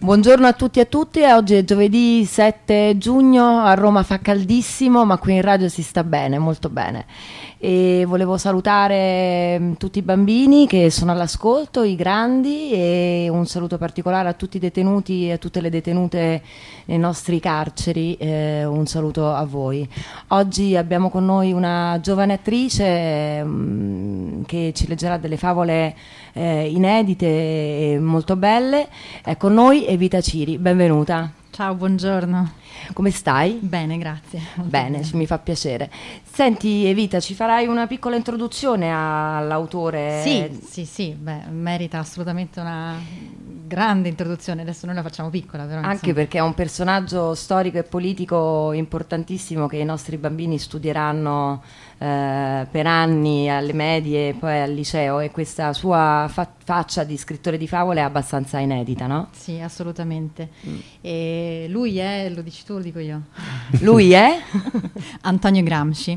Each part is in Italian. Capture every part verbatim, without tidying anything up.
Buongiorno a tutti e a tutte, oggi è giovedì sette giugno, a Roma fa caldissimo ma qui in radio si sta bene, molto bene. E volevo salutare tutti i bambini che sono all'ascolto, i grandi, e un saluto particolare a tutti i detenuti e a tutte le detenute nei nostri carceri, eh, un saluto a voi. Oggi abbiamo con noi una giovane attrice mh, che ci leggerà delle favole eh, inedite e molto belle. È con noi Evita Ciri, benvenuta. Ciao, buongiorno. Come stai? Bene, grazie. Bene, bene, mi fa piacere. Senti Evita, ci farai una piccola introduzione all'autore? Sì, sì, sì, beh, merita assolutamente una grande introduzione, adesso noi la facciamo piccola però. Anche insomma. Perché è un personaggio storico e politico importantissimo che i nostri bambini studieranno eh, per anni alle medie e poi al liceo, e questa sua fa- faccia di scrittore di favole è abbastanza inedita, no? Sì, assolutamente. Mm. E lui è, lo dici tu o lo dico io? Lui è? Antonio Gramsci.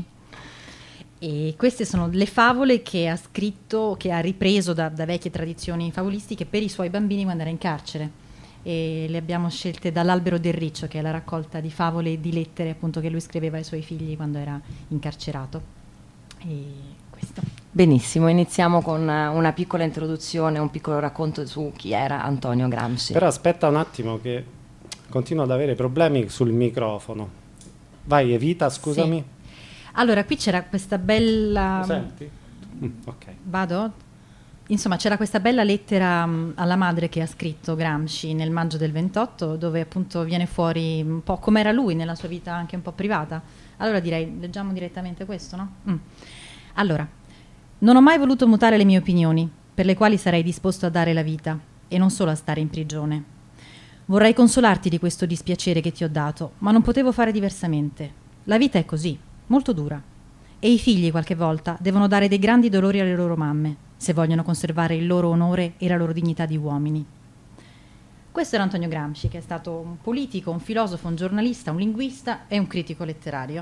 E queste sono le favole che ha scritto, che ha ripreso da, da vecchie tradizioni favolistiche per i suoi bambini quando era in carcere, e le abbiamo scelte dall'Albero del Riccio, che è la raccolta di favole e di lettere appunto che lui scriveva ai suoi figli quando era incarcerato. E questo. Benissimo, iniziamo con una piccola introduzione, un piccolo racconto su chi era Antonio Gramsci. Però aspetta un attimo che continuo ad avere problemi sul microfono. Vai Evita, scusami. Sì. Allora, qui c'era questa bella... Lo senti? Mm, ok. Vado? Insomma, c'era questa bella lettera um, alla madre che ha scritto Gramsci nel maggio del ventotto, dove appunto viene fuori un po' com'era lui nella sua vita anche un po' privata. Allora direi, leggiamo direttamente questo, no? Mm. Allora, non ho mai voluto mutare le mie opinioni, per le quali sarei disposto a dare la vita, e non solo a stare in prigione. Vorrei consolarti di questo dispiacere che ti ho dato, ma non potevo fare diversamente. La vita è così. Molto dura, e i figli qualche volta devono dare dei grandi dolori alle loro mamme se vogliono conservare il loro onore e la loro dignità di uomini. Questo era Antonio Gramsci, che è stato un politico, un filosofo, un giornalista, un linguista e un critico letterario.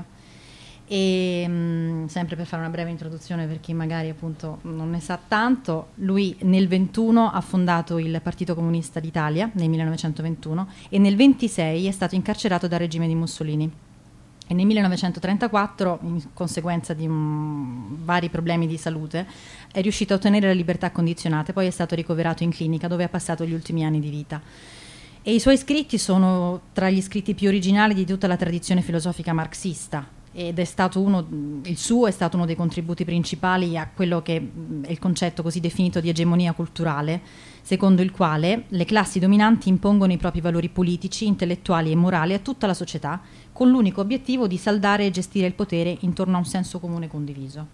E mh, sempre per fare una breve introduzione per chi magari appunto non ne sa tanto, lui nel ventuno ha fondato il Partito Comunista d'Italia nel millenovecentoventuno e nel ventisei è stato incarcerato dal regime di Mussolini. E nel millenovecentotrentaquattro, in conseguenza di um, vari problemi di salute, è riuscito a ottenere la libertà condizionata, poi è stato ricoverato in clinica dove ha passato gli ultimi anni di vita. E i suoi scritti sono tra gli scritti più originali di tutta la tradizione filosofica marxista, ed è stato uno, il suo è stato uno dei contributi principali a quello che è il concetto così definito di egemonia culturale, secondo il quale le classi dominanti impongono i propri valori politici, intellettuali e morali a tutta la società, con l'unico obiettivo di saldare e gestire il potere intorno a un senso comune condiviso.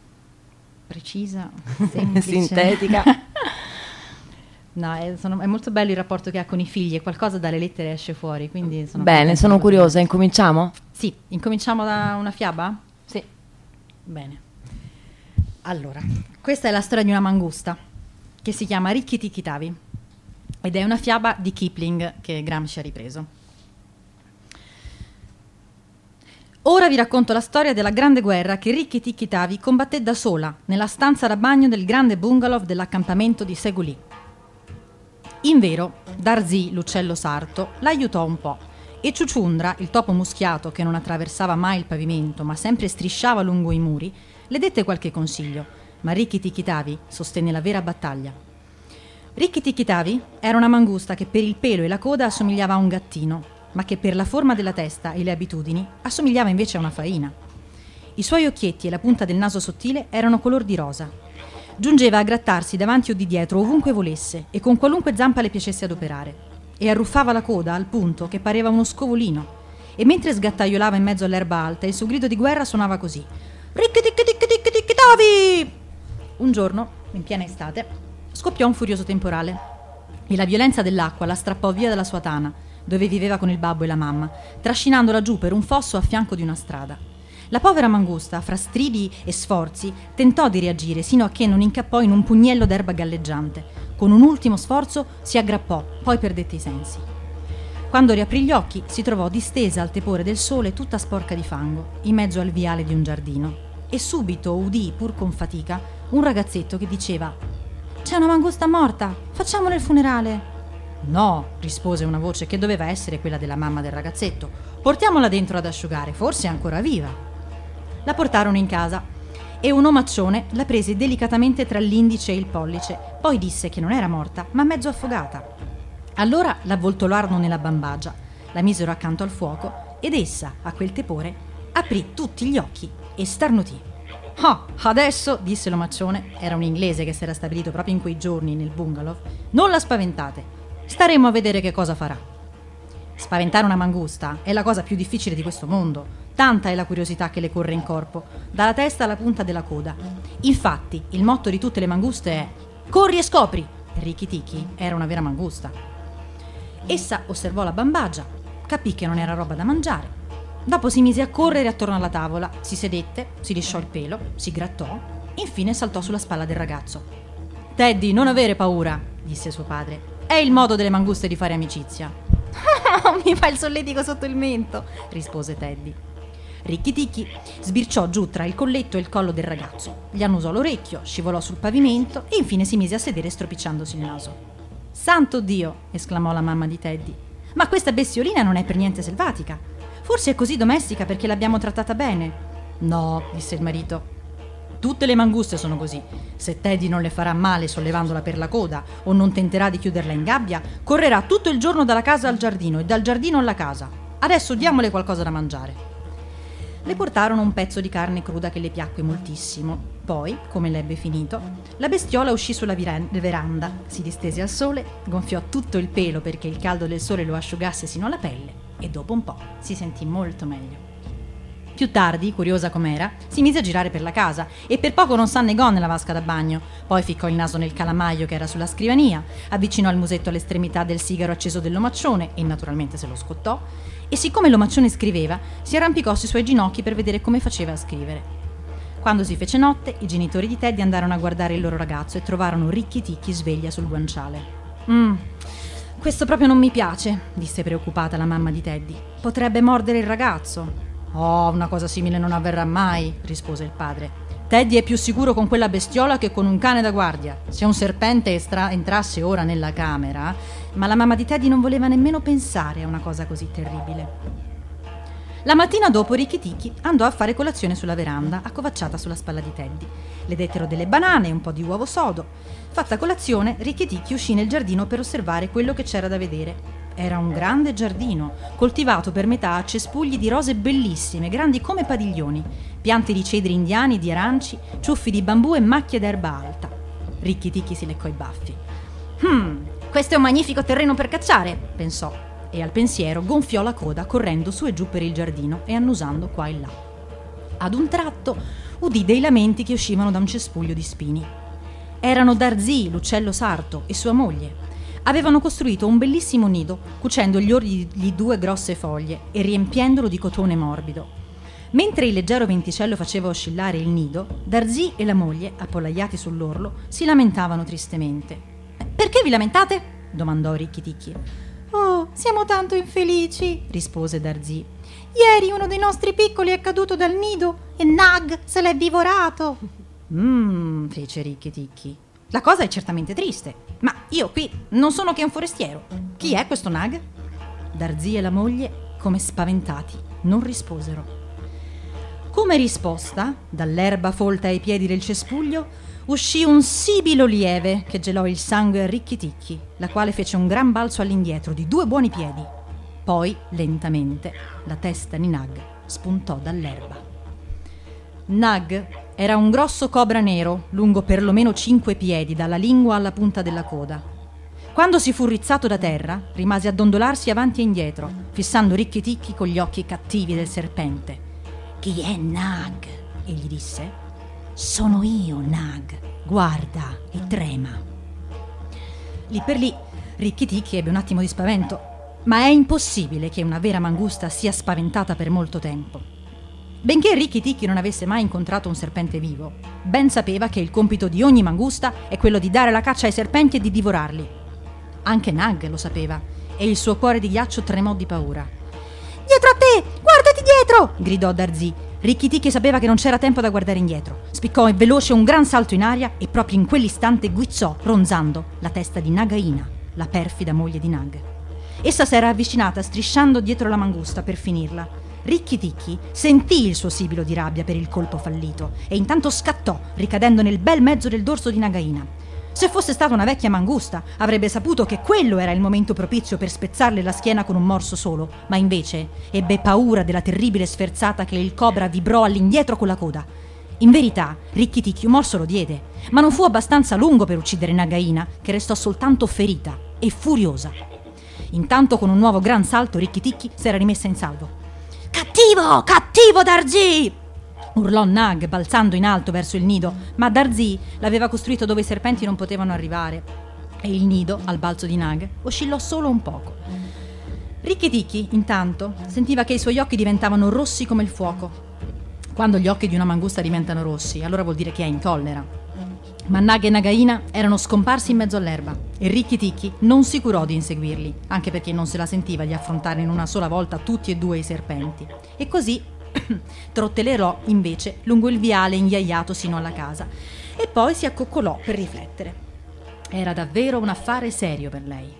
Precisa, semplice, sintetica. No, è, sono, è molto bello il rapporto che ha con i figli, e qualcosa dalle lettere esce fuori. Quindi sono Bene, sono curiosa, incominciamo? Sì, incominciamo da una fiaba? Sì. Bene. Allora, questa è la storia di una mangusta che si chiama Rikki Tikki Tavi, ed è una fiaba di Kipling che Gramsci ha ripreso. Ora vi racconto la storia della grande guerra che Rikki Tikki Tavi combatté da sola nella stanza da bagno del grande bungalow dell'accampamento di Segulì. Invero, Darzì, l'uccello sarto, l'aiutò un po', e Ciuciundra, il topo muschiato che non attraversava mai il pavimento ma sempre strisciava lungo i muri, le dette qualche consiglio, ma Rikki Tikki Tavi sostenne la vera battaglia. Rikki Tikki Tavi era una mangusta che per il pelo e la coda assomigliava a un gattino, ma che per la forma della testa e le abitudini assomigliava invece a una faina. I suoi occhietti e la punta del naso sottile erano color di rosa. Giungeva a grattarsi davanti o di dietro ovunque volesse e con qualunque zampa le piacesse adoperare, e arruffava la coda al punto che pareva uno scovolino, e mentre sgattaiolava in mezzo all'erba alta il suo grido di guerra suonava così: Rikki Tikki Tikki Tikki Tikki Tavi! Un giorno, in piena estate, scoppiò un furioso temporale e la violenza dell'acqua la strappò via dalla sua tana, dove viveva con il babbo e la mamma, trascinandola giù per un fosso a fianco di una strada. La povera mangusta, fra stridi e sforzi, tentò di reagire sino a che non incappò in un pugnello d'erba galleggiante. Con un ultimo sforzo si aggrappò, poi perdette i sensi. Quando riaprì gli occhi si trovò distesa al tepore del sole tutta sporca di fango, in mezzo al viale di un giardino. E subito udì, pur con fatica, un ragazzetto che diceva: «C'è una mangusta morta, facciamole il funerale!» No, rispose una voce che doveva essere quella della mamma del ragazzetto. Portiamola dentro ad asciugare, forse è ancora viva. La portarono in casa e un omaccione la prese delicatamente tra l'indice e il pollice, poi disse che non era morta, ma mezzo affogata. Allora l'avvoltolarono nella bambagia, la misero accanto al fuoco ed essa, a quel tepore, aprì tutti gli occhi e starnutì. «Ah, adesso», disse l'omaccione, era un inglese che si era stabilito proprio in quei giorni nel bungalow, «non la spaventate, staremo a vedere che cosa farà». Spaventare una mangusta è la cosa più difficile di questo mondo, tanta è la curiosità che le corre in corpo, dalla testa alla punta della coda. Infatti, il motto di tutte le manguste è «corri e scopri», e Rikki Tikki era una vera mangusta. Essa osservò la bambagia, capì che non era roba da mangiare. Dopo si mise a correre attorno alla tavola, si sedette, si lisciò il pelo, si grattò, infine saltò sulla spalla del ragazzo. «Teddy, non avere paura», disse suo padre. «È il modo delle manguste di fare amicizia». «Mi fa il solletico sotto il mento», rispose Teddy. Rikki Tikki sbirciò giù tra il colletto e il collo del ragazzo, gli annusò l'orecchio, scivolò sul pavimento e infine si mise a sedere stropicciandosi il naso. «Santo Dio!» esclamò la mamma di Teddy. «Ma questa bestiolina non è per niente selvatica. Forse è così domestica perché l'abbiamo trattata bene». «No», disse il marito. «Tutte le manguste sono così. Se Teddy non le farà male sollevandola per la coda o non tenterà di chiuderla in gabbia, correrà tutto il giorno dalla casa al giardino e dal giardino alla casa. Adesso diamole qualcosa da mangiare». Le portarono un pezzo di carne cruda che le piacque moltissimo. Poi, come l'ebbe finito, la bestiola uscì sulla veranda, si distese al sole, gonfiò tutto il pelo perché il caldo del sole lo asciugasse sino alla pelle e dopo un po' si sentì molto meglio. Più tardi, curiosa com'era, si mise a girare per la casa e per poco non s'annegò nella vasca da bagno. Poi ficcò il naso nel calamaio che era sulla scrivania, avvicinò il musetto all'estremità del sigaro acceso dell'omaccione e naturalmente se lo scottò, e siccome l'omaccione scriveva, si arrampicò sui suoi ginocchi per vedere come faceva a scrivere. Quando si fece notte, i genitori di Teddy andarono a guardare il loro ragazzo e trovarono Rikki Tikki sveglia sul guanciale. «Mm, questo proprio non mi piace», disse preoccupata la mamma di Teddy. «Potrebbe mordere il ragazzo». «Oh, una cosa simile non avverrà mai», rispose il padre. «Teddy è più sicuro con quella bestiola che con un cane da guardia. Se un serpente estra- entrasse ora nella camera...» Ma la mamma di Teddy non voleva nemmeno pensare a una cosa così terribile. La mattina dopo Rikki Tikki andò a fare colazione sulla veranda, accovacciata sulla spalla di Teddy. Le dettero delle banane e un po' di uovo sodo. Fatta colazione, Rikki Tikki uscì nel giardino per osservare quello che c'era da vedere. Era un grande giardino, coltivato per metà a cespugli di rose bellissime, grandi come padiglioni, piante di cedri indiani, di aranci, ciuffi di bambù e macchie d'erba alta. Rikki Tikki si leccò i baffi. «Hmm, questo è un magnifico terreno per cacciare», pensò, e al pensiero gonfiò la coda correndo su e giù per il giardino e annusando qua e là. Ad un tratto udì dei lamenti che uscivano da un cespuglio di spini. Erano Darzee, l'uccello sarto, e sua moglie. Avevano costruito un bellissimo nido, cucendogli di due grosse foglie e riempiendolo di cotone morbido. Mentre il leggero venticello faceva oscillare il nido, Darzee e la moglie, appollaiati sull'orlo, si lamentavano tristemente. «Perché vi lamentate?» domandò Rikki Tikki. «Oh, siamo tanto infelici», rispose Darzee. «Ieri uno dei nostri piccoli è caduto dal nido e Nag se l'è divorato». «Mmm», fece Rikki Tikki. «La cosa è certamente triste, ma io qui non sono che un forestiero. Chi è questo Nag?» Darzee e la moglie, come spaventati, non risposero. Come risposta, dall'erba folta ai piedi del cespuglio, uscì un sibilo lieve che gelò il sangue a Rikki Tikki, la quale fece un gran balzo all'indietro di due buoni piedi. Poi, lentamente, la testa di Nag spuntò dall'erba. Nag era un grosso cobra nero, lungo perlomeno cinque piedi, dalla lingua alla punta della coda. Quando si fu rizzato da terra, rimase a dondolarsi avanti e indietro, fissando Rikki Tikki con gli occhi cattivi del serpente. «Chi è Nag?» egli disse. «Sono io, Nag. Guarda e trema». Lì per lì, Rikki Tikki ebbe un attimo di spavento, ma è impossibile che una vera mangusta sia spaventata per molto tempo. Benché Rikki Tikki non avesse mai incontrato un serpente vivo, ben sapeva che il compito di ogni mangusta è quello di dare la caccia ai serpenti e di divorarli. Anche Nag lo sapeva, e il suo cuore di ghiaccio tremò di paura. «Dietro a te! Guardati dietro!» gridò Darzee. Rikki Tikki sapeva che non c'era tempo da guardare indietro. Spiccò veloce un gran salto in aria e proprio in quell'istante guizzò, ronzando, la testa di Nagaina, la perfida moglie di Nag. Essa s'era avvicinata strisciando dietro la mangusta per finirla. Rikki Tikki sentì il suo sibilo di rabbia per il colpo fallito e intanto scattò, ricadendo nel bel mezzo del dorso di Nagaina. Se fosse stata una vecchia mangusta, avrebbe saputo che quello era il momento propizio per spezzarle la schiena con un morso solo, ma invece ebbe paura della terribile sferzata che il cobra vibrò all'indietro con la coda. In verità, Rikki Tikki un morso lo diede, ma non fu abbastanza lungo per uccidere Nagaina, che restò soltanto ferita e furiosa. Intanto, con un nuovo gran salto, Rikki Tikki s'era rimessa in salvo. «Cattivo! Cattivo Darzi!» urlò Nag, balzando in alto verso il nido, ma Darzi l'aveva costruito dove i serpenti non potevano arrivare e il nido, al balzo di Nag, oscillò solo un poco. Rikki Tikki, intanto, sentiva che i suoi occhi diventavano rossi come il fuoco. Quando gli occhi di una mangusta diventano rossi, allora vuol dire che è in collera. Ma Nag e Nagaina erano scomparsi in mezzo all'erba e Rikki Tikki non si curò di inseguirli, anche perché non se la sentiva di affrontare in una sola volta tutti e due i serpenti. E così trottelerò invece lungo il viale inghiaiato sino alla casa e poi si accoccolò per riflettere. Era davvero un affare serio per lei.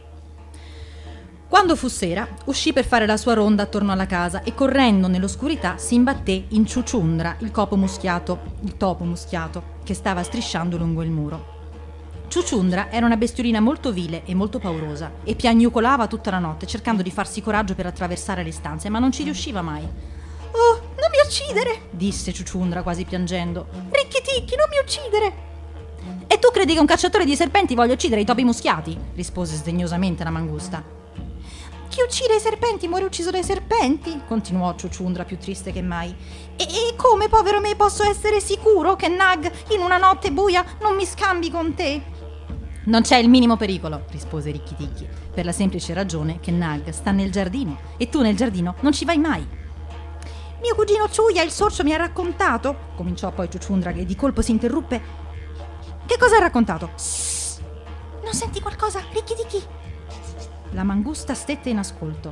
Quando fu sera, uscì per fare la sua ronda attorno alla casa e correndo nell'oscurità si imbatté in Ciuciundra, il copo muschiato, il topo muschiato, che stava strisciando lungo il muro. Ciuciundra era una bestiolina molto vile e molto paurosa e piagnucolava tutta la notte cercando di farsi coraggio per attraversare le stanze, ma non ci riusciva mai. «Oh, non mi uccidere!» disse Ciuciundra quasi piangendo. «Rikki Tikki, non mi uccidere!» «E tu credi che un cacciatore di serpenti voglia uccidere i topi muschiati?» rispose sdegnosamente la mangusta. «Chi uccide i serpenti muore ucciso dai serpenti!» continuò Ciuciundra più triste che mai. E, «E come, povero me, posso essere sicuro che Nag in una notte buia non mi scambi con te?» «Non c'è il minimo pericolo», rispose Rikki Tikki, per la semplice ragione che Nag sta nel giardino e tu nel giardino non ci vai mai. «Mio cugino Ciuia, il sorcio, mi ha raccontato», cominciò poi Ciuciundra, che di colpo si interruppe. «Che cosa ha raccontato?» «Shh! Non senti qualcosa, Rikki Tikki?» La mangusta stette in ascolto.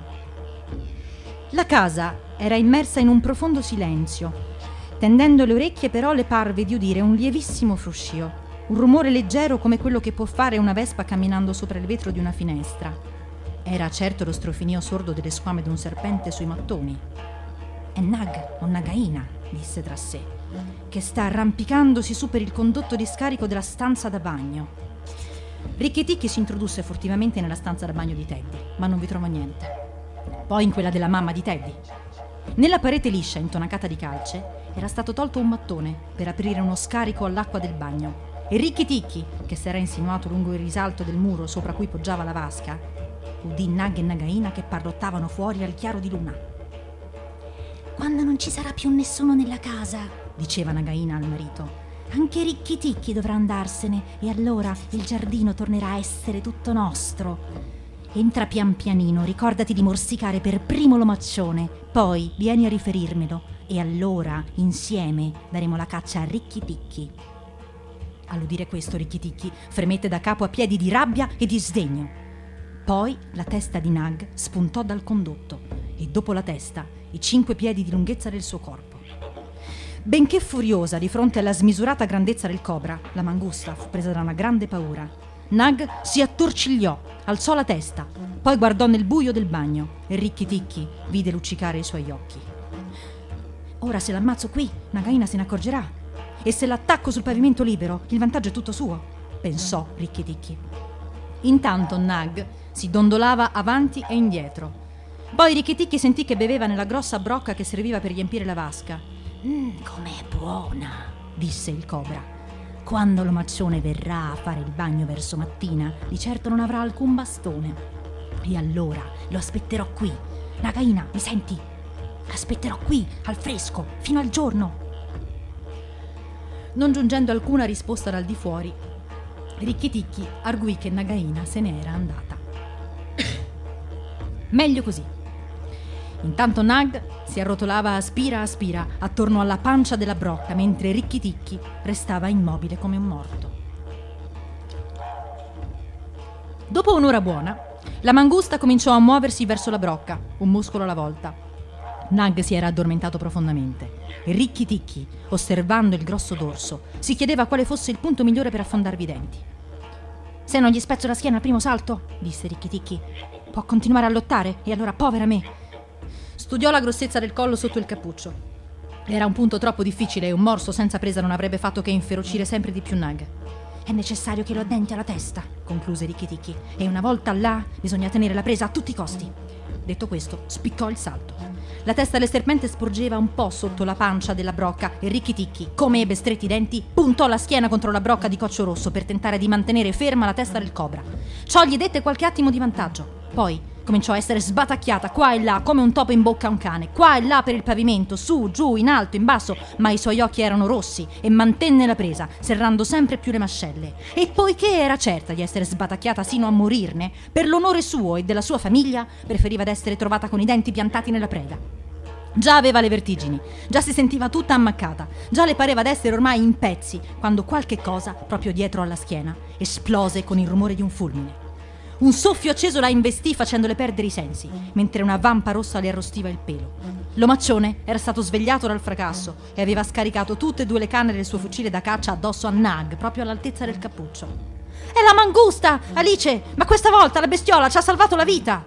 La casa era immersa in un profondo silenzio. Tendendo le orecchie però le parve di udire un lievissimo fruscio, un rumore leggero come quello che può fare una vespa camminando sopra il vetro di una finestra. Era certo lo strofinio sordo delle squame di un serpente sui mattoni. «È Nag o Nagaina», disse tra sé, «che sta arrampicandosi su per il condotto di scarico della stanza da bagno». Rikki Tikki si introdusse furtivamente nella stanza da bagno di Teddy, ma non vi trovò niente. Poi in quella della mamma di Teddy. Nella parete liscia intonacata di calce era stato tolto un mattone per aprire uno scarico all'acqua del bagno e Rikki Tikki, che s'era insinuato lungo il risalto del muro sopra cui poggiava la vasca, udì Nag e Nagaina che parlottavano fuori al chiaro di luna. «Quando non ci sarà più nessuno nella casa», diceva Nagaina al marito, «anche Rikki Tikki dovrà andarsene e allora il giardino tornerà a essere tutto nostro. Entra pian pianino, ricordati di morsicare per primo l'omaccione, poi vieni a riferirmelo e allora insieme daremo la caccia a Rikki Tikki». All'udire questo Rikki Tikki fremette da capo a piedi di rabbia e di sdegno. Poi la testa di Nag spuntò dal condotto e dopo la testa i cinque piedi di lunghezza del suo corpo. Benché furiosa di fronte alla smisurata grandezza del cobra, la mangusta fu presa da una grande paura. Nag si attorcigliò, alzò la testa, poi guardò nel buio del bagno e Rikki Tikki vide luccicare i suoi occhi. «Ora se l'ammazzo qui, Nagaina se ne accorgerà. E se l'attacco sul pavimento libero, il vantaggio è tutto suo», pensò Rikki Tikki. Intanto Nag si dondolava avanti e indietro. Poi Rikki Tikki sentì che beveva nella grossa brocca che serviva per riempire la vasca. «Mmm, com'è buona», disse il cobra. «Quando l'omaccione verrà a fare il bagno verso mattina, di certo non avrà alcun bastone. E allora lo aspetterò qui. Nagaina, mi senti? Aspetterò qui, al fresco, fino al giorno». Non giungendo alcuna risposta dal di fuori, Rikki Tikki arguì che Nagaina se ne era andata. Meglio così. Intanto Nag si arrotolava a spira a spira attorno alla pancia della brocca, mentre Rikki Tikki restava immobile come un morto. Dopo un'ora buona, la mangusta cominciò a muoversi verso la brocca, un muscolo alla volta. Nag si era addormentato profondamente e Rikki Tikki, osservando il grosso dorso, si chiedeva quale fosse il punto migliore per affondarvi i denti. Se non gli spezzo la schiena al primo salto, disse Rikki Tikki, può continuare a lottare, e allora povera me. Studiò la grossezza del collo sotto il cappuccio. Era un punto troppo difficile e un morso senza presa non avrebbe fatto che inferocire sempre di più Nag. È necessario che lo addenti alla testa, concluse Rikki Tikki, e una volta là bisogna tenere la presa a tutti i costi. Detto questo, spiccò il salto. La testa del serpente sporgeva un po' sotto la pancia della brocca e Rikki Tikki, come ebbe stretti i denti, puntò la schiena contro la brocca di Coccio Rosso per tentare di mantenere ferma la testa del cobra. Ciò gli dette qualche attimo di vantaggio. Poi cominciò a essere sbatacchiata qua e là come un topo in bocca a un cane, qua e là per il pavimento, su, giù, in alto, in basso, ma i suoi occhi erano rossi e mantenne la presa, serrando sempre più le mascelle. E poiché era certa di essere sbatacchiata sino a morirne, per l'onore suo e della sua famiglia, preferiva d'essere trovata con i denti piantati nella preda. Già aveva le vertigini, già si sentiva tutta ammaccata, già le pareva d'essere ormai in pezzi, quando qualche cosa, proprio dietro alla schiena, esplose con il rumore di un fulmine. Un soffio acceso la investì facendole perdere i sensi, mentre una vampa rossa le arrostiva il pelo. L'omaccione era stato svegliato dal fracasso e aveva scaricato tutte e due le canne del suo fucile da caccia addosso a Nag, proprio all'altezza del cappuccio. È la mangusta, Alice! Ma questa volta la bestiola ci ha salvato la vita!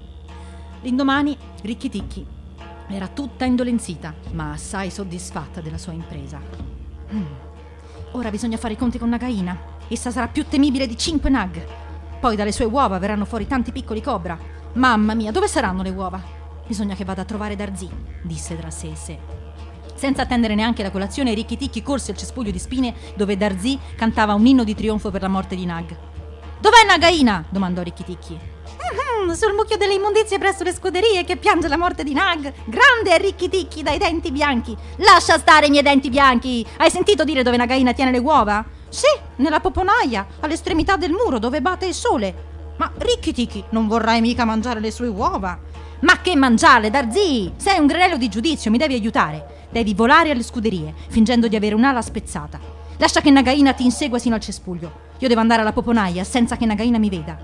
L'indomani, Rikki Tikki era tutta indolenzita, ma assai soddisfatta della sua impresa. Mm. Ora bisogna fare i conti con Nagaina. Essa sarà più temibile di cinque Nag. Poi dalle sue uova verranno fuori tanti piccoli cobra. Mamma mia, dove saranno le uova? Bisogna che vada a trovare Darzee, disse tra sé e sé. Senza attendere neanche la colazione, Rikki Tikki corse al cespuglio di spine dove Darzee cantava un inno di trionfo per la morte di Nag. Dov'è Nagaina? domandò Rikki Tikki. Mm-hmm, sul mucchio delle immondizie presso le scuderie che piange la morte di Nag. Grande è Rikki Tikki dai denti bianchi. Lascia stare i miei denti bianchi. Hai sentito dire dove Nagaina tiene le uova? Sì, nella poponaia, all'estremità del muro dove batte il sole. Ma Rikki Tikki, non vorrai mica mangiare le sue uova? Ma che mangiare, Darzee? Sei un granello di giudizio, mi devi aiutare. Devi volare alle scuderie, fingendo di avere un'ala spezzata. Lascia che Nagaina ti insegua sino al cespuglio. Io devo andare alla poponaia senza che Nagaina mi veda.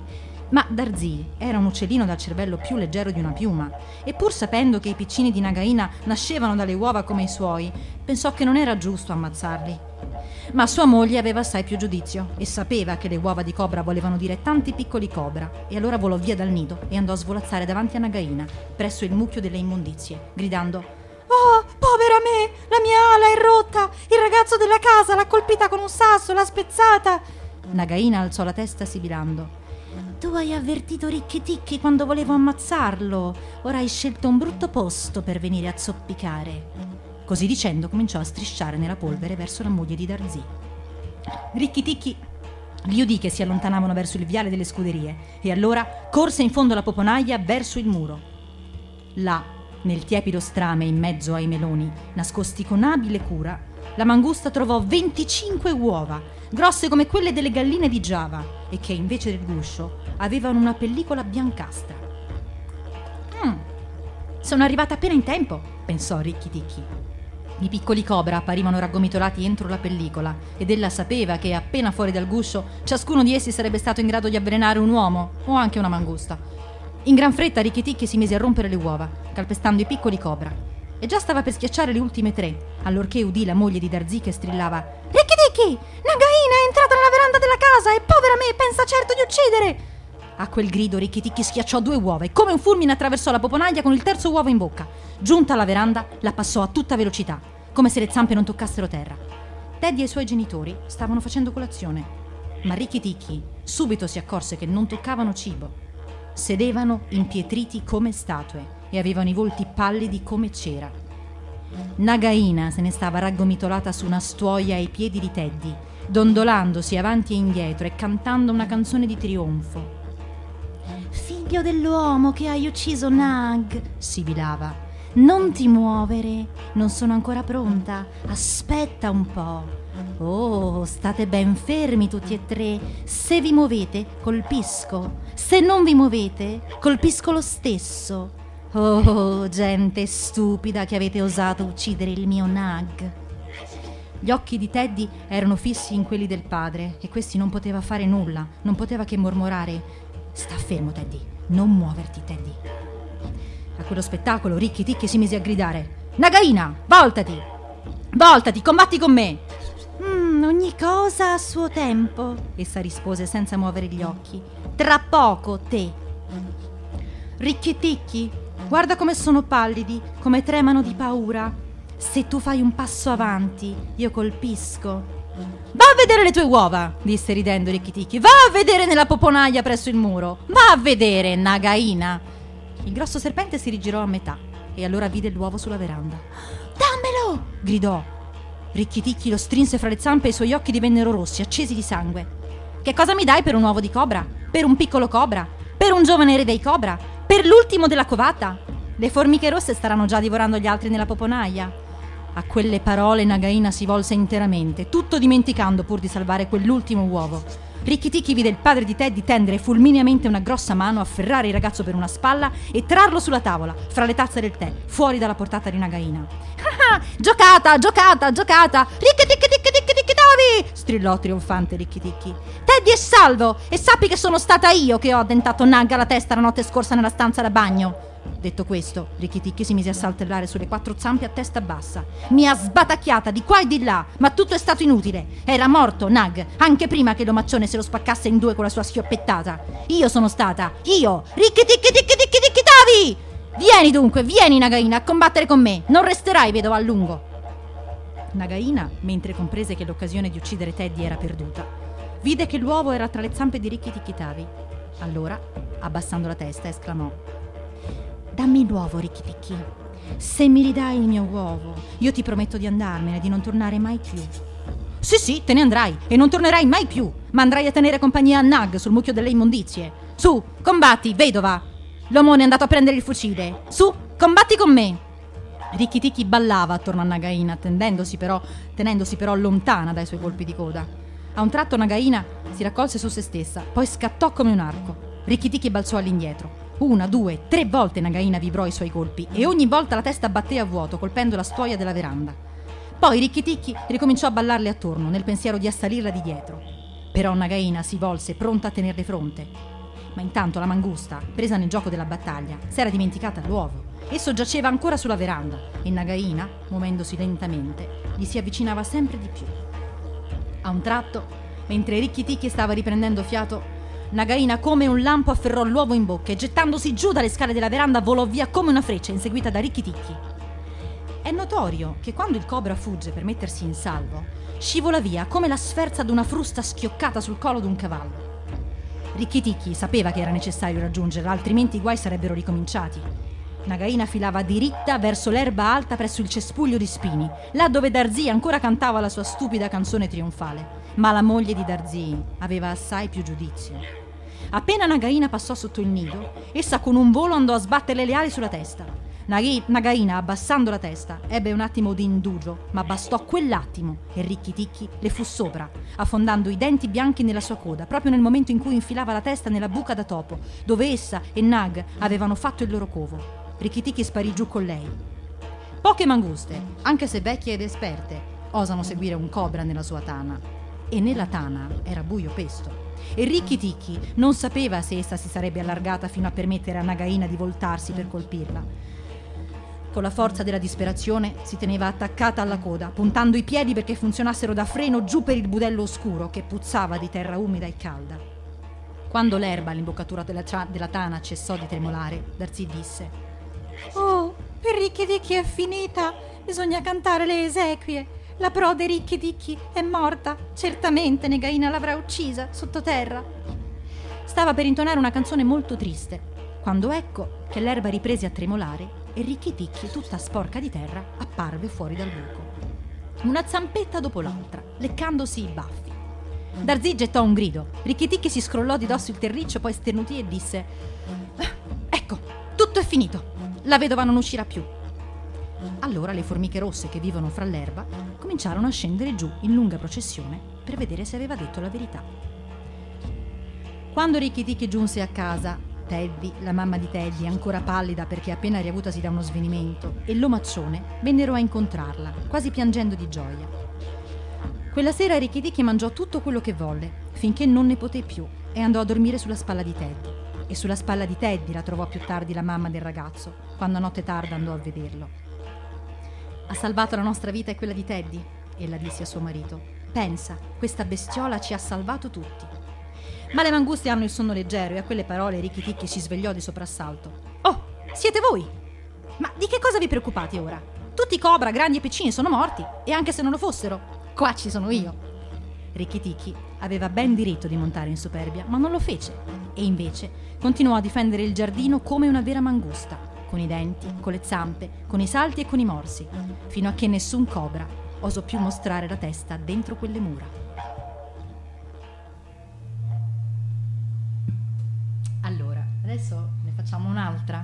Ma Darzee era un uccellino dal cervello più leggero di una piuma, e pur sapendo che i piccini di Nagaina nascevano dalle uova come i suoi, pensò che non era giusto ammazzarli. Ma sua moglie aveva assai più giudizio e sapeva che le uova di cobra volevano dire tanti piccoli cobra, e allora volò via dal nido e andò a svolazzare davanti a Nagaina, presso il mucchio delle immondizie, gridando: «Oh, povera me! La mia ala è rotta! Il ragazzo della casa l'ha colpita con un sasso, l'ha spezzata!» Nagaina alzò la testa sibilando: «Tu hai avvertito Rikki Tikki quando volevo ammazzarlo. Ora hai scelto un brutto posto per venire a zoppicare.» Così dicendo cominciò a strisciare nella polvere verso la moglie di Darzee. Rikki Tikki li udì che si allontanavano verso il viale delle scuderie e allora corse in fondo alla poponaia verso il muro. Là, nel tiepido strame in mezzo ai meloni, nascosti con abile cura, la mangusta trovò venticinque uova, grosse come quelle delle galline di Giava, e che invece del guscio avevano una pellicola biancastra. Mm, sono arrivata appena in tempo, pensò Rikki Tikki. I piccoli cobra apparivano raggomitolati entro la pellicola ed ella sapeva che appena fuori dal guscio ciascuno di essi sarebbe stato in grado di avvelenare un uomo o anche una mangusta. In gran fretta Rikki Tikki si mise a rompere le uova, calpestando i piccoli cobra, e già stava per schiacciare le ultime tre, allorché udì la moglie di Darzee che strillava: «Rikki Tikki! Nagaina è entrata nella veranda della casa e povera me pensa certo di uccidere!» A quel grido Rikki Tikki schiacciò due uova e come un fulmine attraversò la poponaia con il terzo uovo in bocca. Giunta alla veranda, la passò a tutta velocità, come se le zampe non toccassero terra. Teddy e i suoi genitori stavano facendo colazione, ma Rikki Tikki subito si accorse che non toccavano cibo. Sedevano impietriti come statue e avevano i volti pallidi come cera. Nagaina se ne stava raggomitolata su una stuoia ai piedi di Teddy, dondolandosi avanti e indietro e cantando una canzone di trionfo. «Figlio dell'uomo che hai ucciso Nag», sibilava, «non ti muovere, non sono ancora pronta, aspetta un po'. Oh, state ben fermi tutti e tre, se vi muovete colpisco, se non vi muovete colpisco lo stesso. Oh, gente stupida che avete osato uccidere il mio Nag.» Gli occhi di Teddy erano fissi in quelli del padre e questi non poteva fare nulla, non poteva che mormorare: «Sta fermo, Teddy, non muoverti, Teddy.» A quello spettacolo Rikki Tikki si mise a gridare: «Nagaina, voltati! Voltati, combatti con me!» Mm, Ogni cosa a suo tempo, essa rispose senza muovere gli occhi. Tra poco, te. Ricchiticchi, guarda come sono pallidi, come tremano di paura. Se tu fai un passo avanti, io colpisco. Va a vedere le tue uova, disse ridendo Ricchiticchi. Va a vedere nella poponaia presso il muro. Va a vedere, Nagaina. Il grosso serpente si rigirò a metà e allora vide l'uovo sulla veranda. Dammelo! Gridò. Ricchiticchi lo strinse fra le zampe e i suoi occhi divennero rossi, accesi di sangue. Che cosa mi dai per un uovo di cobra? Per un piccolo cobra? Per un giovane re dei cobra? Per l'ultimo della covata? Le formiche rosse staranno già divorando gli altri nella poponaia. A quelle parole Nagaina si volse interamente, tutto dimenticando pur di salvare quell'ultimo uovo. Ricchiticchi vide il padre di Teddy tendere fulmineamente una grossa mano, afferrare il ragazzo per una spalla e trarlo sulla tavola, fra le tazze del tè, fuori dalla portata di Nagaina. Ah, giocata, giocata, giocata! Ricchiticchi, ricchiticchi, ricchitavi! Strillò trionfante Ricchiticchi. Teddy è salvo! E sappi che sono stata io che ho addentato Nag alla testa la notte scorsa nella stanza da bagno. Detto questo, Ricchiticchi si mise a saltellare sulle quattro zampe a testa bassa. Mi ha sbatacchiata di qua e di là, ma tutto è stato inutile. Era morto Nag, anche prima che l'omaccione se lo spaccasse in due con la sua schioppettata. Io sono stata, io, Ricchiticchi, Ricchiticchi, Ricchitavi! Vieni dunque, vieni Nagaina a combattere con me, non resterai vedova a lungo. Nagaina, mentre comprese che l'occasione di uccidere Teddy era perduta, vide che l'uovo era tra le zampe di Ricchiticchi Tavi. Allora, abbassando la testa, esclamò: dammi l'uovo, Ricchiticchi. Se mi ridai il mio uovo, io ti prometto di andarmene e di non tornare mai più. Sì, sì, te ne andrai e non tornerai mai più, ma andrai a tenere compagnia a Nag sul mucchio delle immondizie. Su, combatti, vedova! L'omone è andato a prendere il fucile. Su, combatti con me! Ricchiticchi ballava attorno a Nagaina, tendendosi però, tenendosi però lontana dai suoi colpi di coda. A un tratto Nagaina si raccolse su se stessa, poi scattò come un arco. Ricchiticchi balzò all'indietro. Una, due, tre volte Nagaina vibrò i suoi colpi e ogni volta la testa batté a vuoto, colpendo la stuoia della veranda. Poi Ricchiticchi ricominciò a ballarle attorno, nel pensiero di assalirla di dietro. Però Nagaina si volse, pronta a tenerle fronte. Ma intanto la mangusta, presa nel gioco della battaglia, s'era dimenticata l'uovo. Esso giaceva ancora sulla veranda e Nagaina, muovendosi lentamente, gli si avvicinava sempre di più. A un tratto, mentre Ricchiticchi stava riprendendo fiato, Nagaina come un lampo afferrò l'uovo in bocca e gettandosi giù dalle scale della veranda volò via come una freccia inseguita da Ricchiticchi. È notorio che quando il cobra fugge per mettersi in salvo, scivola via come la sferza d'una frusta schioccata sul collo d'un cavallo. Ricchiticchi sapeva che era necessario raggiungerla, altrimenti i guai sarebbero ricominciati. Nagaina filava diritta verso l'erba alta presso il cespuglio di spini, là dove Darzee ancora cantava la sua stupida canzone trionfale. Ma la moglie di Darzee aveva assai più giudizio. Appena Nagaina passò sotto il nido, essa con un volo andò a sbatterle le ali sulla testa. Naghi- Nagaina, abbassando la testa, ebbe un attimo di indugio, ma bastò quell'attimo e Ricchiticchi le fu sopra, affondando i denti bianchi nella sua coda, proprio nel momento in cui infilava la testa nella buca da topo, dove essa e Nag avevano fatto il loro covo. Ricchiticchi sparì giù con lei. Poche manguste, anche se vecchie ed esperte, osano seguire un cobra nella sua tana. E nella tana era buio pesto. E Ricchiticchi non sapeva se essa si sarebbe allargata fino a permettere a Nagaina di voltarsi per colpirla. Con la forza della disperazione si teneva attaccata alla coda, puntando i piedi perché funzionassero da freno giù per il budello oscuro che puzzava di terra umida e calda. Quando l'erba all'imboccatura della, tra- della tana cessò di tremolare, Darzee disse: «Oh, per Ricchiticchi è finita! Bisogna cantare le esequie! La prode Ricchiticchi è morta! Certamente Nagaina l'avrà uccisa sottoterra!» Stava per intonare una canzone molto triste, quando ecco che l'erba riprese a tremolare e Ricchiticchi, tutta sporca di terra, apparve fuori dal buco. Una zampetta dopo l'altra, leccandosi i baffi. Darzee gettò un grido. Ricchiticchi si scrollò di dosso il terriccio, poi sternutì e disse: «Ecco, tutto è finito! La vedova non uscirà più!» Allora le formiche rosse che vivono fra l'erba cominciarono a scendere giù in lunga processione per vedere se aveva detto la verità. Quando Ricchiticchi giunse a casa, Teddy, la mamma di Teddy, ancora pallida perché appena riavutasi da uno svenimento, e l'omaccione vennero a incontrarla, quasi piangendo di gioia. Quella sera Ricchiticchi mangiò tutto quello che volle, finché non ne poté più, e andò a dormire sulla spalla di Teddy. E sulla spalla di Teddy la trovò più tardi la mamma del ragazzo, quando a notte tarda andò a vederlo. «Ha salvato la nostra vita e quella di Teddy», ella disse a suo marito. Pensa, questa bestiola ci ha salvato tutti. Ma le manguste hanno il sonno leggero e a quelle parole Ricchi Ticchi si svegliò di soprassalto. Oh, siete voi? Ma di che cosa vi preoccupate ora? Tutti i cobra, grandi e piccini sono morti, e anche se non lo fossero, qua ci sono io. Ricchi Ticchi aveva ben diritto di montare in superbia, ma non lo fece, e invece continuò a difendere il giardino come una vera mangusta, con i denti, con le zampe, con i salti e con i morsi, fino a che nessun cobra osò più mostrare la testa dentro quelle mura. Allora, adesso ne facciamo un'altra.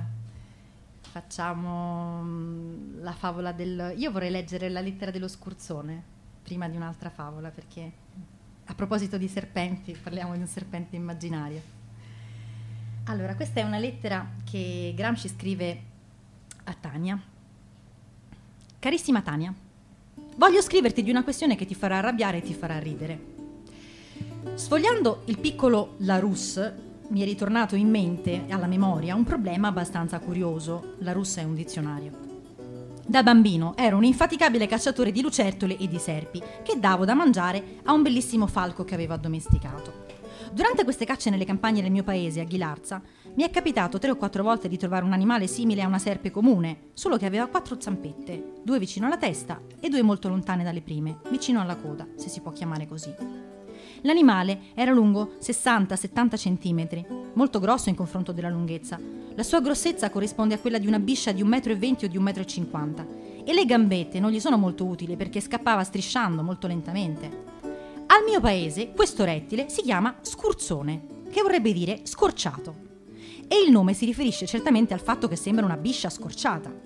Facciamo mm, la favola del... Io vorrei leggere la lettera dello scurzone prima di un'altra favola, perché a proposito di serpenti parliamo di un serpente immaginario. Allora, questa è una lettera che Gramsci scrive a Tania. Carissima Tania, voglio scriverti di una questione che ti farà arrabbiare e ti farà ridere. Sfogliando il piccolo Larousse mi è ritornato in mente, alla memoria, un problema abbastanza curioso. Larousse è un dizionario. Da bambino ero un infaticabile cacciatore di lucertole e di serpi che davo da mangiare a un bellissimo falco che avevo addomesticato. Durante queste cacce nelle campagne del mio paese, a Ghilarza, mi è capitato tre o quattro volte di trovare un animale simile a una serpe comune, solo che aveva quattro zampette, due vicino alla testa e due molto lontane dalle prime, vicino alla coda, se si può chiamare così. L'animale era lungo sessanta settanta centimetri, molto grosso in confronto della lunghezza. La sua grossezza corrisponde a quella di una biscia di un metro e venti o di un metro e cinquanta, e le gambette non gli sono molto utili perché scappava strisciando molto lentamente. Al mio paese questo rettile si chiama scurzone, che vorrebbe dire scorciato, e il nome si riferisce certamente al fatto che sembra una biscia scorciata.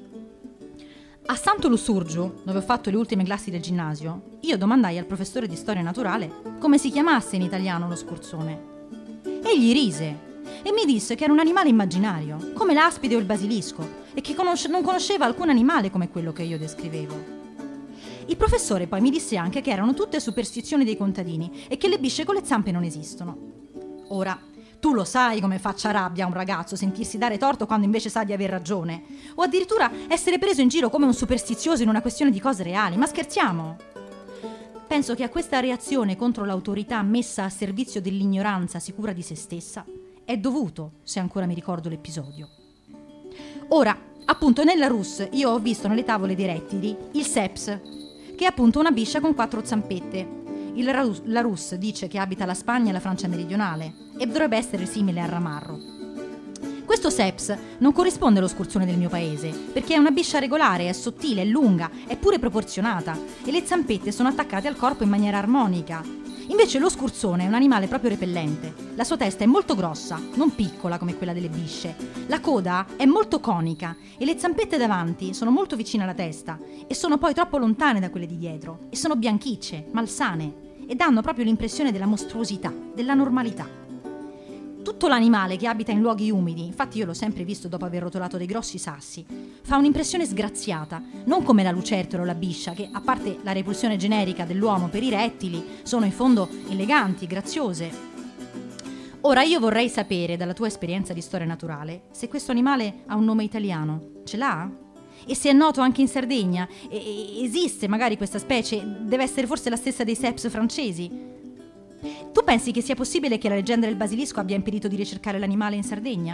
A Santo Lussurgiu, dove ho fatto le ultime classi del ginnasio, io domandai al professore di storia naturale come si chiamasse in italiano lo scurzone. Egli rise e mi disse che era un animale immaginario, come l'aspide o il basilisco, e che conosce- non conosceva alcun animale come quello che io descrivevo. Il professore poi mi disse anche che erano tutte superstizioni dei contadini e che le bisce con le zampe non esistono. Ora, tu lo sai come faccia rabbia a un ragazzo sentirsi dare torto quando invece sa di aver ragione, o addirittura essere preso in giro come un superstizioso in una questione di cose reali, ma scherziamo? Penso che a questa reazione contro l'autorità messa a servizio dell'ignoranza sicura di se stessa è dovuto, se ancora mi ricordo l'episodio. Ora, appunto nella Rus io ho visto nelle tavole dei rettili il seps, che è appunto una biscia con quattro zampette. Il Larus, Larus dice che abita la Spagna e la Francia meridionale e dovrebbe essere simile al ramarro. Questo seps non corrisponde allo scurzone del mio paese, perché è una biscia regolare, è sottile, è lunga, è pure proporzionata e le zampette sono attaccate al corpo in maniera armonica. Invece lo scurzone è un animale proprio repellente. La sua testa è molto grossa, non piccola come quella delle bisce. La coda è molto conica e le zampette davanti sono molto vicine alla testa e sono poi troppo lontane da quelle di dietro e sono bianchicce, malsane e danno proprio l'impressione della mostruosità, della normalità. Tutto l'animale che abita in luoghi umidi, infatti io l'ho sempre visto dopo aver rotolato dei grossi sassi, fa un'impressione sgraziata, non come la lucertola o la biscia, che a parte la repulsione generica dell'uomo per i rettili, sono in fondo eleganti, graziose. Ora io vorrei sapere, dalla tua esperienza di storia naturale, se questo animale ha un nome italiano. Ce l'ha? E se è noto anche in Sardegna? E- e- esiste magari questa specie? Deve essere forse la stessa dei seps francesi? Tu pensi che sia possibile che la leggenda del basilisco abbia impedito di ricercare l'animale in Sardegna?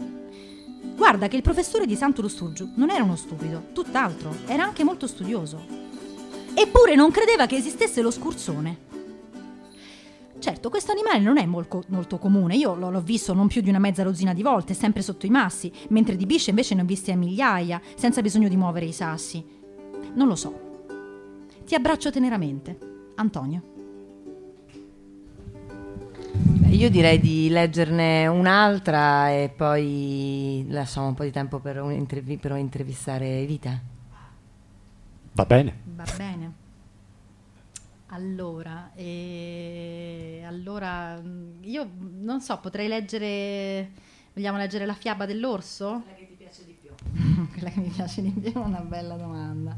Guarda che il professore di Santo Lussurgiu non era uno stupido, tutt'altro, era anche molto studioso. Eppure non credeva che esistesse lo scurzone. Certo, questo animale non è molto, molto comune, io l'ho, l'ho visto non più di una mezza dozzina di volte, sempre sotto i massi, mentre di bisce invece ne ho viste a migliaia, senza bisogno di muovere i sassi. Non lo so. Ti abbraccio teneramente. Antonio. Io direi di leggerne un'altra e poi lasciamo un po' di tempo per, un intervi- per intervistare Evita. Va bene. Va bene. Allora, e... allora, io non so, potrei leggere... Vogliamo leggere La fiaba dell'orso? Quella che ti piace di più. Quella che mi piace di più è una bella domanda.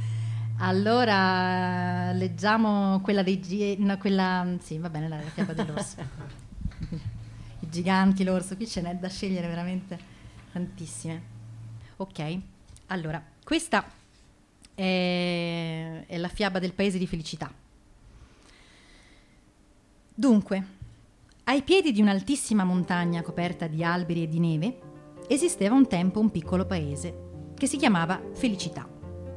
Allora, leggiamo quella dei... Gi- no, quella... Sì, va bene, la, la fiaba dell'orso. I giganti, l'orso, qui ce n'è da scegliere veramente tantissime. Ok, allora, questa è, è la fiaba del paese di felicità. Dunque, ai piedi di un'altissima montagna coperta di alberi e di neve, esisteva un tempo un piccolo paese che si chiamava Felicità.